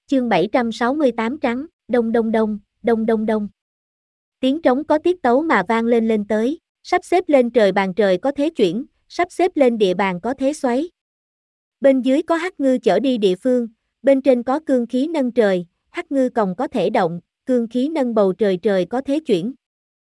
Chương 768 trắng, đông đông đông, đông đông đông. Tiếng trống có tiết tấu mà vang lên tới, sắp xếp lên trời bàn trời có thế chuyển, sắp xếp lên địa bàn có thế xoáy. Bên dưới có hắc ngư chở đi địa phương, bên trên có cương khí nâng trời, hắc ngư còng có thể động, cương khí nâng bầu trời trời có thế chuyển.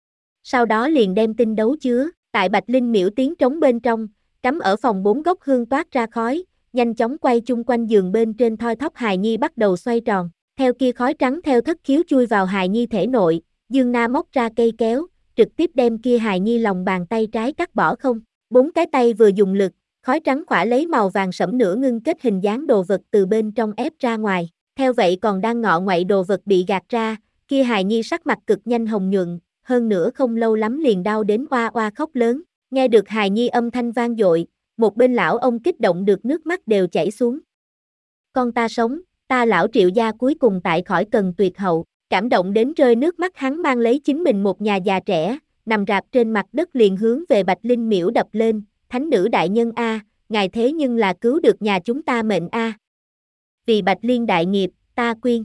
Sau đó liền đem tinh đấu chứa, tại Bạch Linh miễu tiếng trống bên trong, cắm ở phòng 4 góc hương toát ra khói, nhanh chóng quay chung quanh giường bên trên thoi thóp hài nhi bắt đầu xoay tròn, theo kia khói trắng theo thất khiếu chui vào hài nhi thể nội, Dương Na móc ra cây kéo, trực tiếp đem kia hài nhi lòng bàn tay trái cắt bỏ không, 4 cái tay vừa dùng lực, khói trắng khỏa lấy màu vàng sẫm nửa ngưng kết hình dáng đồ vật từ bên trong ép ra ngoài, theo vậy còn đang ngọ ngoại đồ vật bị gạt ra, kia hài nhi sắc mặt cực nhanh hồng nhuận, hơn nữa không lâu lắm liền đau đến oa oa khóc lớn, nghe được hài nhi âm thanh vang dội, một bên lão ông kích động được nước mắt đều chảy xuống. Con ta sống, ta lão Triệu gia cuối cùng tại khỏi cần tuyệt hậu, cảm động đến rơi nước mắt hắn mang lấy chính mình một nhà già trẻ, nằm rạp trên mặt đất liền hướng về Bạch Linh miễu đập lên, thánh nữ đại nhân a, ngài thế nhưng là cứu được nhà chúng ta mệnh a. Vì Bạch Liên đại nghiệp, ta quyên.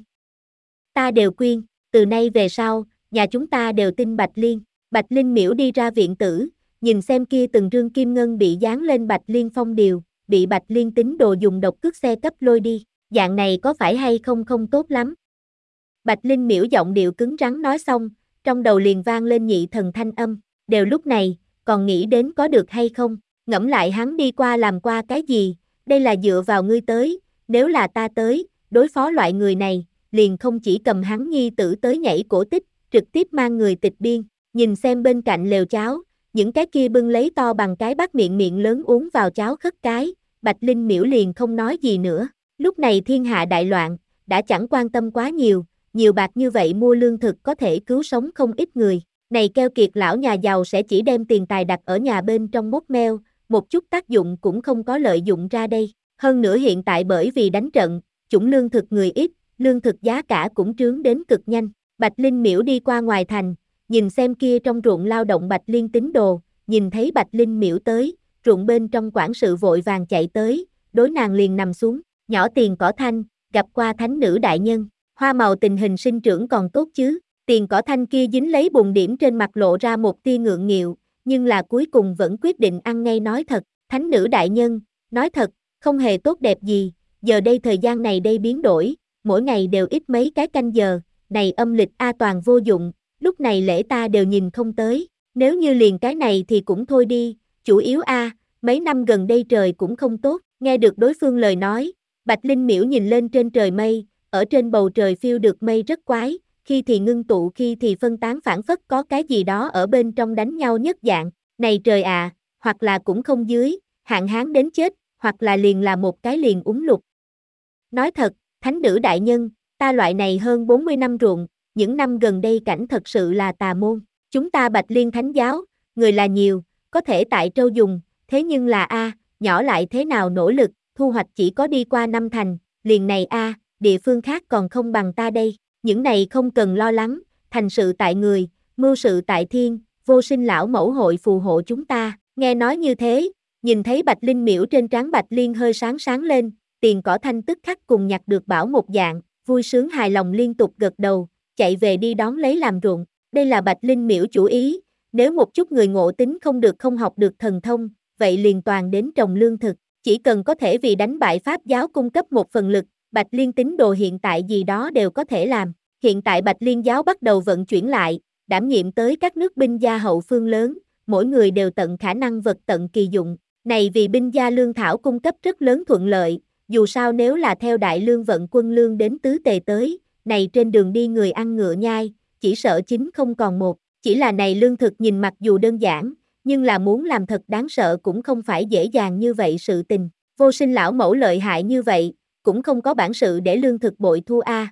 Ta đều quyên, từ nay về sau, nhà chúng ta đều tin Bạch Liên. Bạch Linh miễu đi ra viện tử, nhìn xem kia từng rương kim ngân bị dán lên Bạch Liên phong điều, bị Bạch Liên tín đồ dùng độc cước xe cấp lôi đi, dạng này có phải hay không không tốt lắm. Bạch Linh miễu giọng điệu cứng rắn nói xong, trong đầu liền vang lên nhị thần thanh âm, đều lúc này, còn nghĩ đến có được hay không, ngẫm lại hắn đi qua làm qua cái gì, đây là dựa vào ngươi tới, nếu là ta tới, đối phó loại người này, liền không chỉ cầm hắn nhi tử tới nhảy cổ tích, trực tiếp mang người tịch biên, nhìn xem bên cạnh lều cháo, những cái kia bưng lấy to bằng cái bát miệng lớn uống vào cháo khất cái, Bạch Linh miễu liền không nói gì nữa, lúc này thiên hạ đại loạn, đã chẳng quan tâm quá nhiều bạc như vậy mua lương thực có thể cứu sống không ít người, này keo kiệt lão nhà giàu sẽ chỉ đem tiền tài đặt ở nhà bên trong mốt meo, một chút tác dụng cũng không có lợi dụng ra đây, hơn nữa hiện tại bởi vì đánh trận, chủng lương thực người ít, lương thực giá cả cũng trướng đến cực nhanh, Bạch Linh miễu đi qua ngoài thành, nhìn xem kia trong ruộng lao động Bạch Liên tín đồ, nhìn thấy Bạch Linh miễu tới, ruộng bên trong quản sự vội vàng chạy tới, đối nàng liền nằm xuống, nhỏ Tiền Cỏ Thanh, gặp qua thánh nữ đại nhân, hoa màu tình hình sinh trưởng còn tốt chứ, Tiền Cỏ Thanh kia dính lấy bùn điểm trên mặt lộ ra một tia ngượng nghịu, nhưng là cuối cùng vẫn quyết định ăn ngay nói thật, thánh nữ đại nhân, nói thật, không hề tốt đẹp gì, giờ đây thời gian này đây biến đổi, mỗi ngày đều ít mấy cái canh giờ, này âm lịch a toàn vô dụng, lúc này lễ ta đều nhìn không tới, nếu như liền cái này thì cũng thôi đi, chủ yếu a, mấy năm gần đây trời cũng không tốt, nghe được đối phương lời nói, Bạch Linh miễu nhìn lên trên trời mây, ở trên bầu trời phiêu được mây rất quái, khi thì ngưng tụ khi thì phân tán phản phất có cái gì đó ở bên trong đánh nhau nhất dạng, này trời à, hoặc là cũng không dưới, hạn hán đến chết, hoặc là liền là một cái liền úng lụt. Nói thật, thánh nữ đại nhân, ta loại này hơn 40 năm ruộng, những năm gần đây cảnh thật sự là tà môn, chúng ta Bạch Liên thánh giáo, người là nhiều, có thể tại trâu dùng, thế nhưng là nhỏ lại thế nào nỗ lực, thu hoạch chỉ có đi qua năm thành, liền này địa phương khác còn không bằng ta đây, những này không cần lo lắng, thành sự tại người, mưu sự tại thiên, vô sinh lão mẫu hội phù hộ chúng ta, nghe nói như thế, nhìn thấy Bạch Linh miễu trên trán Bạch Liên hơi sáng sáng lên, Tiền Cỏ Thanh tức khắc cùng nhặt được bảo một dạng, vui sướng hài lòng liên tục gật đầu, chạy về đi đón lấy làm ruộng, đây là Bạch Linh miễu chủ ý, nếu một chút người ngộ tính không được không học được thần thông, vậy liền toàn đến trồng lương thực, chỉ cần có thể vì đánh bại Pháp giáo cung cấp một phần lực, Bạch Liên tín đồ hiện tại gì đó đều có thể làm, hiện tại Bạch Liên giáo bắt đầu vận chuyển lại, đảm nhiệm tới các nước binh gia hậu phương lớn, mỗi người đều tận khả năng vật tận kỳ dụng, này vì binh gia lương thảo cung cấp rất lớn thuận lợi, dù sao nếu là theo đại lương vận quân lương đến tứ tề tới, này trên đường đi người ăn ngựa nhai, chỉ sợ chính không còn một, chỉ là này lương thực nhìn mặc dù đơn giản, nhưng là muốn làm thật đáng sợ cũng không phải dễ dàng như vậy sự tình, vô sinh lão mẫu lợi hại như vậy, cũng không có bản sự để lương thực bội thu a.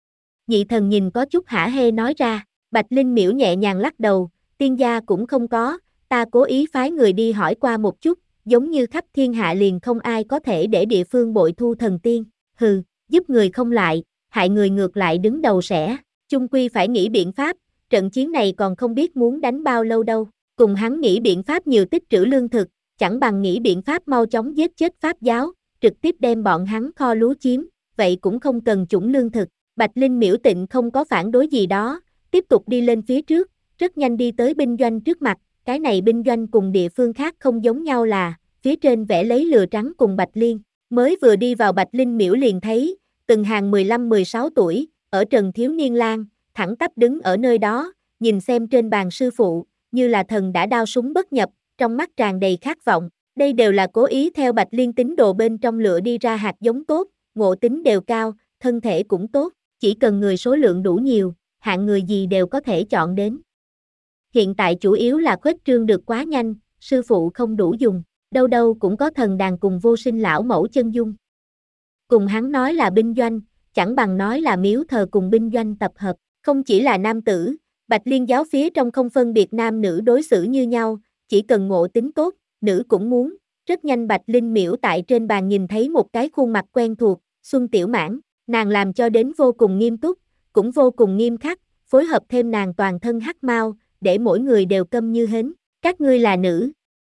Nhị thần nhìn có chút hả hê nói ra, Bạch Linh miễu nhẹ nhàng lắc đầu, tiên gia cũng không có, ta cố ý phái người đi hỏi qua một chút, giống như khắp thiên hạ liền không ai có thể để địa phương bội thu thần tiên, hừ, giúp người không lại, hại người ngược lại đứng đầu sẽ, chung quy phải nghĩ biện pháp, trận chiến này còn không biết muốn đánh bao lâu đâu, cùng hắn nghĩ biện pháp nhiều tích trữ lương thực, chẳng bằng nghĩ biện pháp mau chóng giết chết Pháp giáo, trực tiếp đem bọn hắn kho lúa chiếm, vậy cũng không cần chủng lương thực. Bạch Linh Miễu Tịnh không có phản đối gì đó, tiếp tục đi lên phía trước, rất nhanh đi tới binh doanh trước mặt, cái này binh doanh cùng địa phương khác không giống nhau là, phía trên vẽ lấy lừa trắng cùng Bạch Liên, mới vừa đi vào Bạch Linh Miễu liền thấy, từng hàng 15-16 tuổi, ở trần thiếu niên lang, thẳng tắp đứng ở nơi đó, nhìn xem trên bàn sư phụ, như là thần đã đao súng bất nhập, trong mắt tràn đầy khát vọng, đây đều là cố ý theo Bạch Liên tín đồ bên trong lựa đi ra hạt giống tốt, ngộ tính đều cao, thân thể cũng tốt, chỉ cần người số lượng đủ nhiều, hạng người gì đều có thể chọn đến. Hiện tại chủ yếu là khuếch trương được quá nhanh, sư phụ không đủ dùng, đâu đâu cũng có thần đàn cùng vô sinh lão mẫu chân dung. Cùng hắn nói là binh doanh, chẳng bằng nói là miếu thờ cùng binh doanh tập hợp, không chỉ là nam tử, Bạch Liên giáo phía trong không phân biệt nam nữ đối xử như nhau, chỉ cần ngộ tính tốt, nữ cũng muốn. Rất nhanh Bạch Linh Miễu tại trên bàn nhìn thấy một cái khuôn mặt quen thuộc, Xuân Tiểu Mãn, nàng làm cho đến vô cùng nghiêm túc, cũng vô cùng nghiêm khắc, phối hợp thêm nàng toàn thân hắc mao, để mỗi người đều câm như hến. Các ngươi là nữ.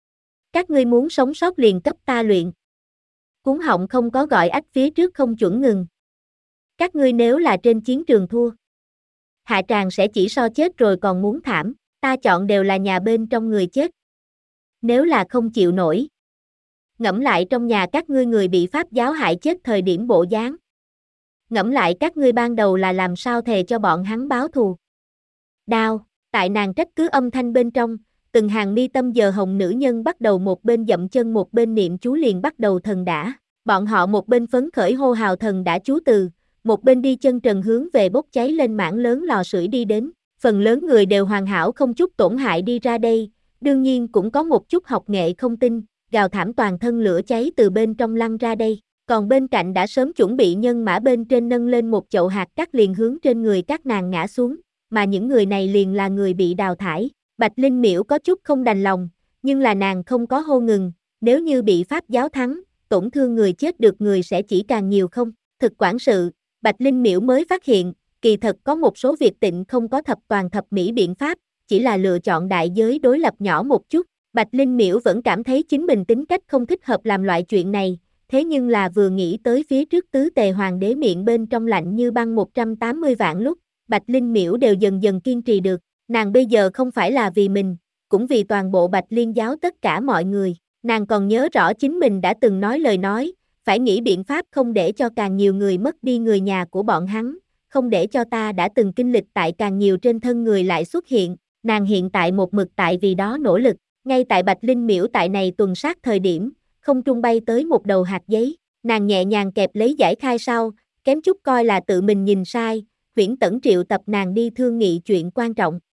Các ngươi muốn sống sót liền cấp ta luyện. Cuống họng không có gọi ách phía trước không chuẩn ngừng. Các ngươi nếu là trên chiến trường thua, hạ tràng sẽ chỉ so chết rồi còn muốn thảm, ta chọn đều là nhà bên trong người chết. Nếu là không chịu nổi, ngẫm lại trong nhà các ngươi người bị pháp giáo hại chết thời điểm bộ dáng. Ngẫm lại các ngươi ban đầu là làm sao thề cho bọn hắn báo thù. Đao, tại nàng trách cứ âm thanh bên trong, từng hàng mi tâm giờ hồng nữ nhân bắt đầu một bên dậm chân một bên niệm chú liền bắt đầu thần đã. Bọn họ một bên phấn khởi hô hào thần đã chú từ, một bên đi chân trần hướng về bốc cháy lên mảng lớn lò sưởi đi đến. Phần lớn người đều hoàn hảo không chút tổn hại đi ra đây, đương nhiên cũng có một chút học nghệ không tinh, gào thảm toàn thân lửa cháy từ bên trong lăn ra đây. Còn bên cạnh đã sớm chuẩn bị nhân mã bên trên nâng lên một chậu hạt cát liền hướng trên người các nàng ngã xuống, mà những người này liền là người bị đào thải. Bạch Linh Miễu có chút không đành lòng, nhưng là nàng không có hô ngừng, nếu như bị pháp giáo thắng, tổn thương người chết được người sẽ chỉ càng nhiều không. Thực quản sự, Bạch Linh Miễu mới phát hiện, kỳ thật có một số việc Tịnh không có thập toàn thập mỹ biện pháp, chỉ là lựa chọn đại giới đối lập nhỏ một chút. Bạch Linh Miễu vẫn cảm thấy chính mình tính cách không thích hợp làm loại chuyện này, thế nhưng là vừa nghĩ tới phía trước tứ tề hoàng đế miệng bên trong lạnh như băng 180 vạn lúc, Bạch Linh Miễu đều dần dần kiên trì được, nàng bây giờ không phải là vì mình, cũng vì toàn bộ Bạch Liên giáo tất cả mọi người, nàng còn nhớ rõ chính mình đã từng nói lời nói, phải nghĩ biện pháp không để cho càng nhiều người mất đi người nhà của bọn hắn, không để cho ta đã từng kinh lịch tại càng nhiều trên thân người lại xuất hiện, nàng hiện tại một mực tại vì đó nỗ lực, ngay tại Bạch Linh Miễu tại này tuần sát thời điểm, không trung bay tới một đầu hạt giấy, nàng nhẹ nhàng kẹp lấy giải khai sau, kém chút coi là tự mình nhìn sai, Viễn Tẩn triệu tập nàng đi thương nghị chuyện quan trọng,